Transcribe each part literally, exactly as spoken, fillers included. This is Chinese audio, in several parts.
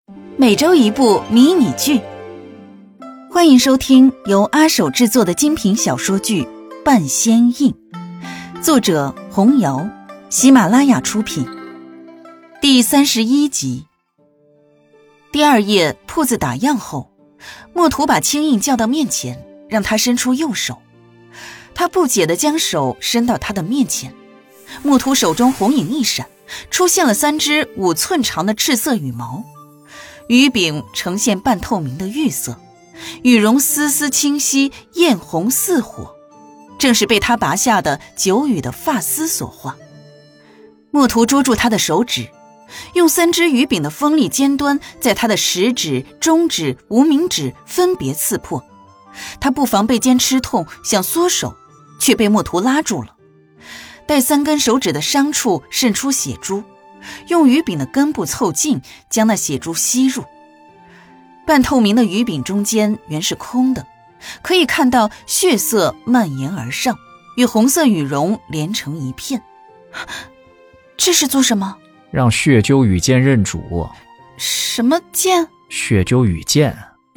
每周一部迷你剧。欢迎收听由阿手制作的精品小说剧《半仙印》，作者红瑶，喜马拉雅出品。第三十一集。第二夜铺子打烊后，墨图把青印叫到面前，让他伸出右手。他不解地将手伸到他的面前，墨图手中红影一闪，出现了三只五寸长的赤色羽毛，羽柄呈现半透明的玉色，羽绒丝丝清晰，艳红似火，正是被他拔下的九羽的发丝所化。墨图捉住他的手指，用三只羽柄的锋利尖端在他的食指、中指、无名指分别刺破。他不防被尖吃痛，想缩手，却被墨图拉住了。待三根手指的伤处渗出血珠，用羽柄的根部凑近，将那血珠吸入。半透明的羽柄中间原是空的，可以看到血色蔓延而上，与红色羽绒连成一片。这是做什么？ 让血鸠羽剑认主。 什么剑？ 血鸠羽剑。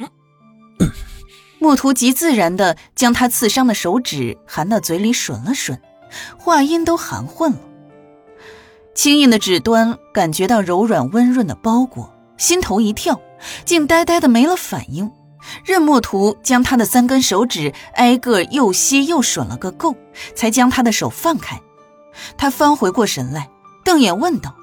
墨图极自然地将他刺伤的手指含到嘴里吮了吮，话音都含混了。轻硬的指端感觉到柔软温润的包裹，心头一跳，竟呆呆的没了反应，任墨图将他的三根手指挨个又吸又吮了个够，才将他的手放开。他翻回过神来，瞪眼问道：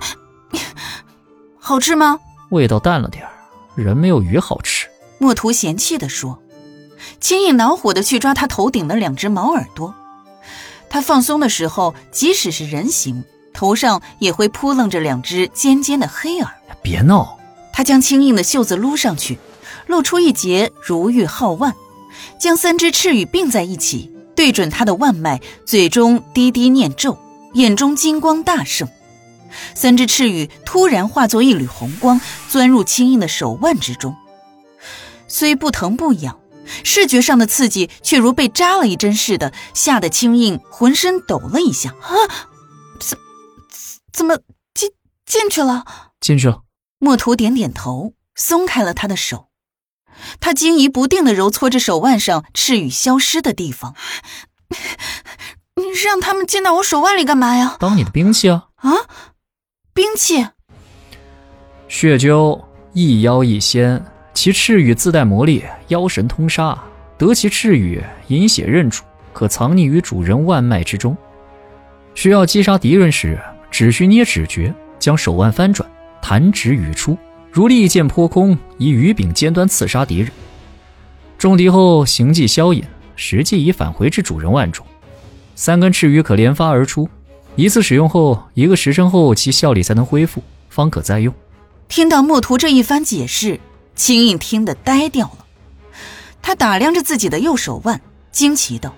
好吃吗？ 味道淡了点儿，人没有鱼好吃。 墨图嫌弃地说。轻易恼火地去抓他头顶的两只毛耳朵。他放松的时候，即使是人形，头上也会扑棱着两只尖尖的黑耳。 别闹！ 他将轻硬的袖子撸上去，露出一截如玉皓腕，将三只翅羽并在一起，对准他的腕脉，嘴中低低念咒，眼中金光大盛。三只翅羽突然化作一缕红光，钻入轻硬的手腕之中。虽不疼不痒，视觉上的刺激却如被扎了一针似的，吓得轻硬浑身抖了一下。啊，怎怎么进进去了？ 进去了。 墨图点点头，松开了他的手。他惊疑不定地揉搓着手腕上翅羽消失的地方。你让他们进到我手腕里干嘛呀？ 当你的兵器啊。 啊？兵器？ 血鸠一妖一仙，其翅羽自带魔力，妖神通杀，得其翅羽饮血认主，可藏匿于主人腕脉之中。需要击杀敌人时，只需捏指诀，将手腕翻转，弹指语出，如利剑破空，以羽柄尖端刺杀敌人。中敌后行迹消隐，实际已返回至主人腕中。三根翅羽可连发而出，一次使用后，一个时辰后其效力才能恢复，方可再用。 听到墨图这一番解释，轻硬听得呆掉了。他打量着自己的右手腕，惊奇道：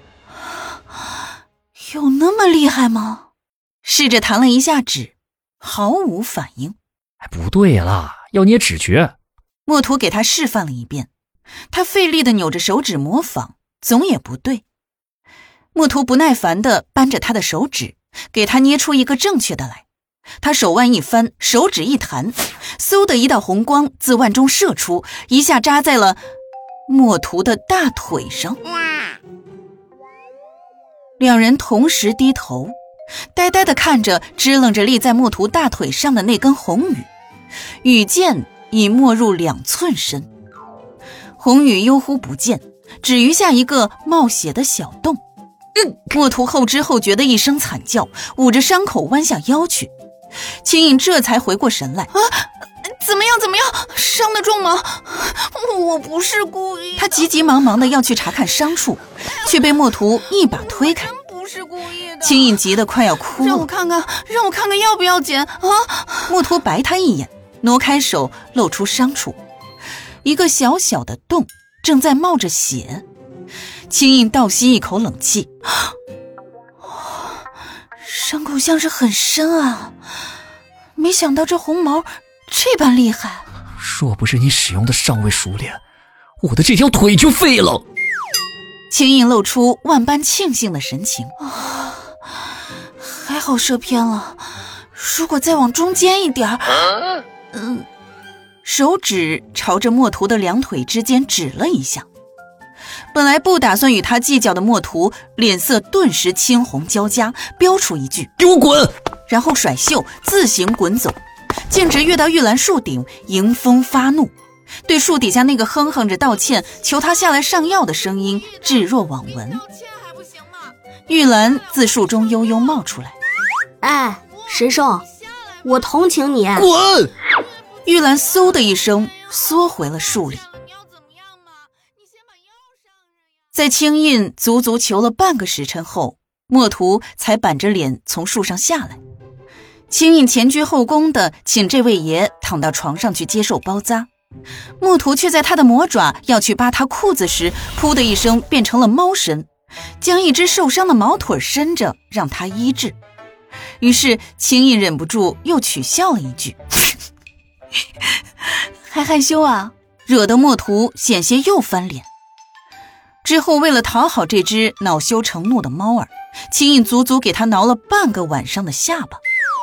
有那么厉害吗？试着弹了一下指，毫无反应。 不对啦，要捏指诀。 墨图给他示范了一遍，他费力地扭着手指模仿，总也不对。墨图不耐烦地扳着他的手指，给他捏出一个正确的来。他手腕一翻，手指一弹，嗖的一道红光自腕中射出，一下扎在了墨图的大腿上。两人同时低头，呆呆地看着支棱着立在墨图大腿上的那根红羽，羽箭已没入两寸深。红羽悠忽不见，只余下一个冒血的小洞。嗯，墨图后知后觉的一声惨叫，捂着伤口弯下腰去。轻硬这才回过神来。啊，怎么样怎么样，伤得重吗？我不是故意的。他急急忙忙的要去查看伤处，却被墨图一把推开。不是故意的。轻硬急得快要哭了。让我看看，让我看看要不要紧啊！墨图白他一眼，挪开手，露出伤处，一个小小的洞，正在冒着血。轻硬倒吸一口冷气，伤口像是很深啊，没想到这红毛这般厉害。 若不是你使用的尚未熟练，我的这条腿就废了。 轻硬露出万般庆幸的神情。啊，还好射偏了，如果再往中间一点儿，嗯， 手指朝着墨图的两腿之间指了一下。本来不打算与他计较的墨图脸色顿时青红交加，飙出一句给我滚， 然后甩袖自行滚走，径直跃到玉兰树顶，迎风发怒，对树底下那个哼哼着道歉求他下来上药的声音置若罔闻。玉兰自树中悠悠冒出来， 哎，石兽，我同情你。 滚！ 玉兰嗖的一声缩回了树里。在青印足足求了半个时辰后，墨图才板着脸从树上下来。青印前居后恭地请这位爷躺到床上去接受包扎，墨图却在他的魔爪要去扒他裤子时，噗的一声变成了猫身，将一只受伤的毛腿伸着让他医治。于是青印忍不住又取笑了一句还害羞啊，惹得墨图险些又翻脸。之后为了讨好这只恼羞成怒的猫儿，青印足足给他挠了半个晚上的下巴。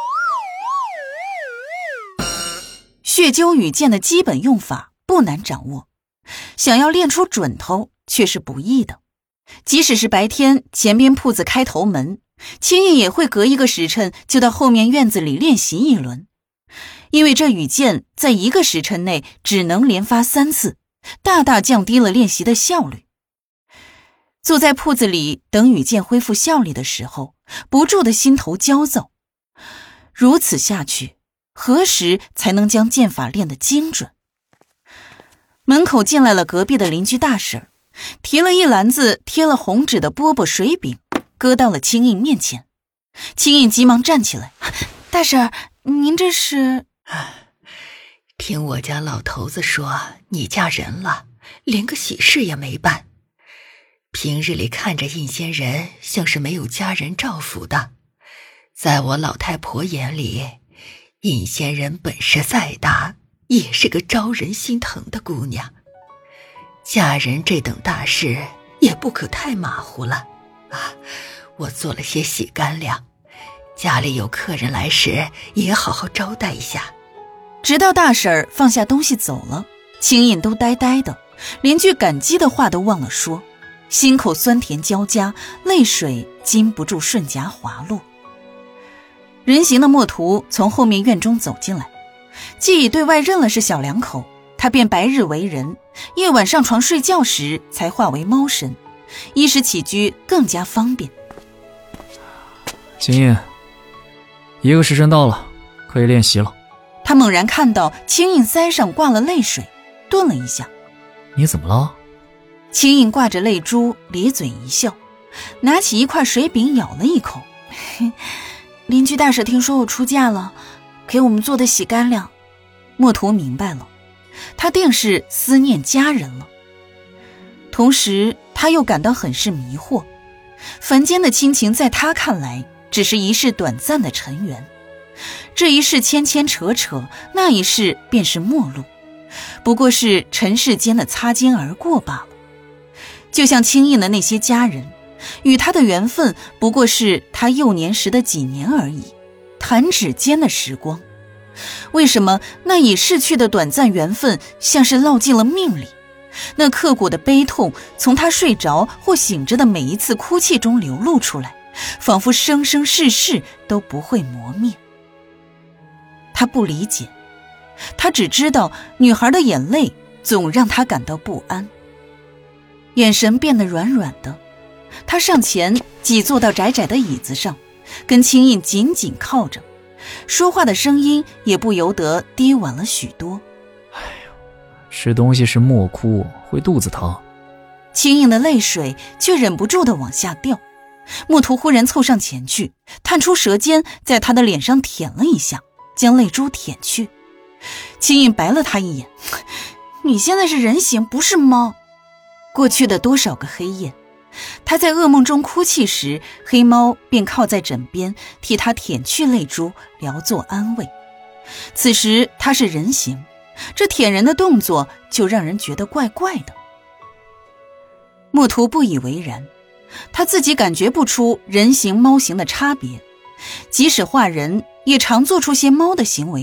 血灸羽箭的基本用法不难掌握，想要练出准头却是不易的。即使是白天前边铺子开头门，青印也会隔一个时辰就到后面院子里练习一轮，因为这羽箭在一个时辰内只能连发三次，大大降低了练习的效率。坐在铺子里等羽箭恢复效力的时候，不住的心头焦躁。如此下去，何时才能将剑法练得精准？门口进来了隔壁的邻居大婶，提了一篮子贴了红纸的饽饽水饼，搁到了青印面前。青印急忙站起来，大婶，您这是？ 听我家老头子说你嫁人了，连个喜事也没办。平日里看着印仙人像是没有家人照拂的，在我老太婆眼里，印仙人本事再大，也是个招人心疼的姑娘。嫁人这等大事也不可太马虎了啊！我做了些喜干粮，家里有客人来时也好好招待一下。 直到大婶放下东西走了，青印都呆呆的，连句感激的话都忘了说，心口酸甜交加，泪水禁不住顺颊滑落。人形的墨图从后面院中走进来，既已对外认了是小两口，他便白日为人，夜晚上床睡觉时才化为猫身，衣食起居更加方便。 青印，一个时辰到了，可以练习了。 他猛然看到青印腮上挂了泪水，顿了一下。 你怎么了？ 青印挂着泪珠，咧嘴一笑，拿起一块水饼咬了一口。邻居大婶听说我出嫁了，给我们做的喜干粮。墨图明白了，他定是思念家人了。同时他又感到很是迷惑，凡间的亲情在他看来只是一世短暂的尘缘，这一世牵牵扯扯，那一世便是陌路，不过是尘世间的擦肩而过罢了。就像青印的那些家人，与他的缘分不过是他幼年时的几年而已，弹指间的时光。为什么那已逝去的短暂缘分像是烙进了命里？那刻骨的悲痛从他睡着或醒着的每一次哭泣中流露出来，仿佛生生世世都不会磨灭。他不理解，他只知道女孩的眼泪总让他感到不安。眼神变得软软的，他上前挤坐到窄窄的椅子上，跟青印紧紧靠着，说话的声音也不由得低婉了许多。 哎呦，吃东西是莫哭，会肚子疼。 青印的泪水却忍不住地往下掉，墨图忽然凑上前去，探出舌尖在他的脸上舔了一下，将泪珠舔去。青印白了他一眼，你现在是人形，不是猫。过去的多少个黑夜，他在噩梦中哭泣时，黑猫便靠在枕边替他舔去泪珠，聊作安慰。此时他是人形，这舔人的动作就让人觉得怪怪的。墨图不以为然，他自己感觉不出人形猫形的差别，即使画人也常做出些猫的行为来，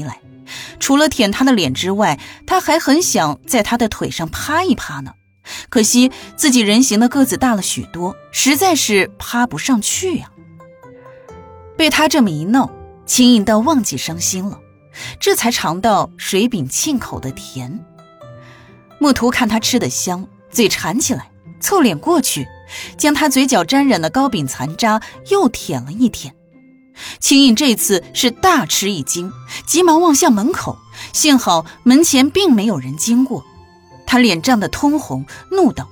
除了舔他的脸之外，他还很想在他的腿上趴一趴呢。可惜自己人形的个子大了许多，实在是趴不上去呀、啊。被他这么一闹，秦颖倒忘记伤心了，这才尝到水饼沁口的甜。墨图看他吃得香，嘴馋起来，凑脸过去，将他嘴角沾染的糕饼残渣又舔了一舔。秦颖这次是大吃一惊，急忙望向门口，幸好门前并没有人经过。他脸涨得通红，怒道：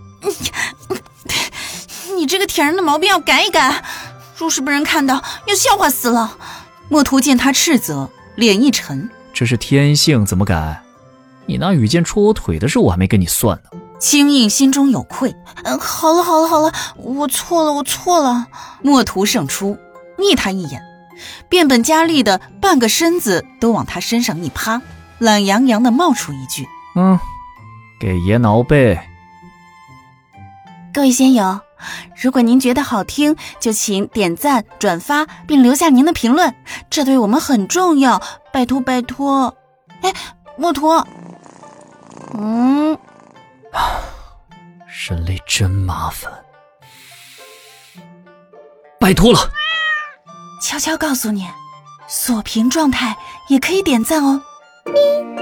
你这个舔人的毛病要改一改，若是被人看到要笑话死了。墨图见他斥责，脸一沉： 这是天性，怎么改？你拿羽箭戳我腿的事我还没跟你算呢。 青印心中有愧，嗯，好了好了好了，我错了我错了。墨图胜出，睨他一眼，变本加厉的半个身子都往他身上一趴，懒洋洋的冒出一句： 嗯，给爷挠背。 各位仙友，如果您觉得好听，就请点赞、转发并留下您的评论，这对我们很重要，拜托拜托。哎，墨图，嗯， 人类真麻烦，拜托了。 悄悄告诉你，锁屏状态也可以点赞哦。咪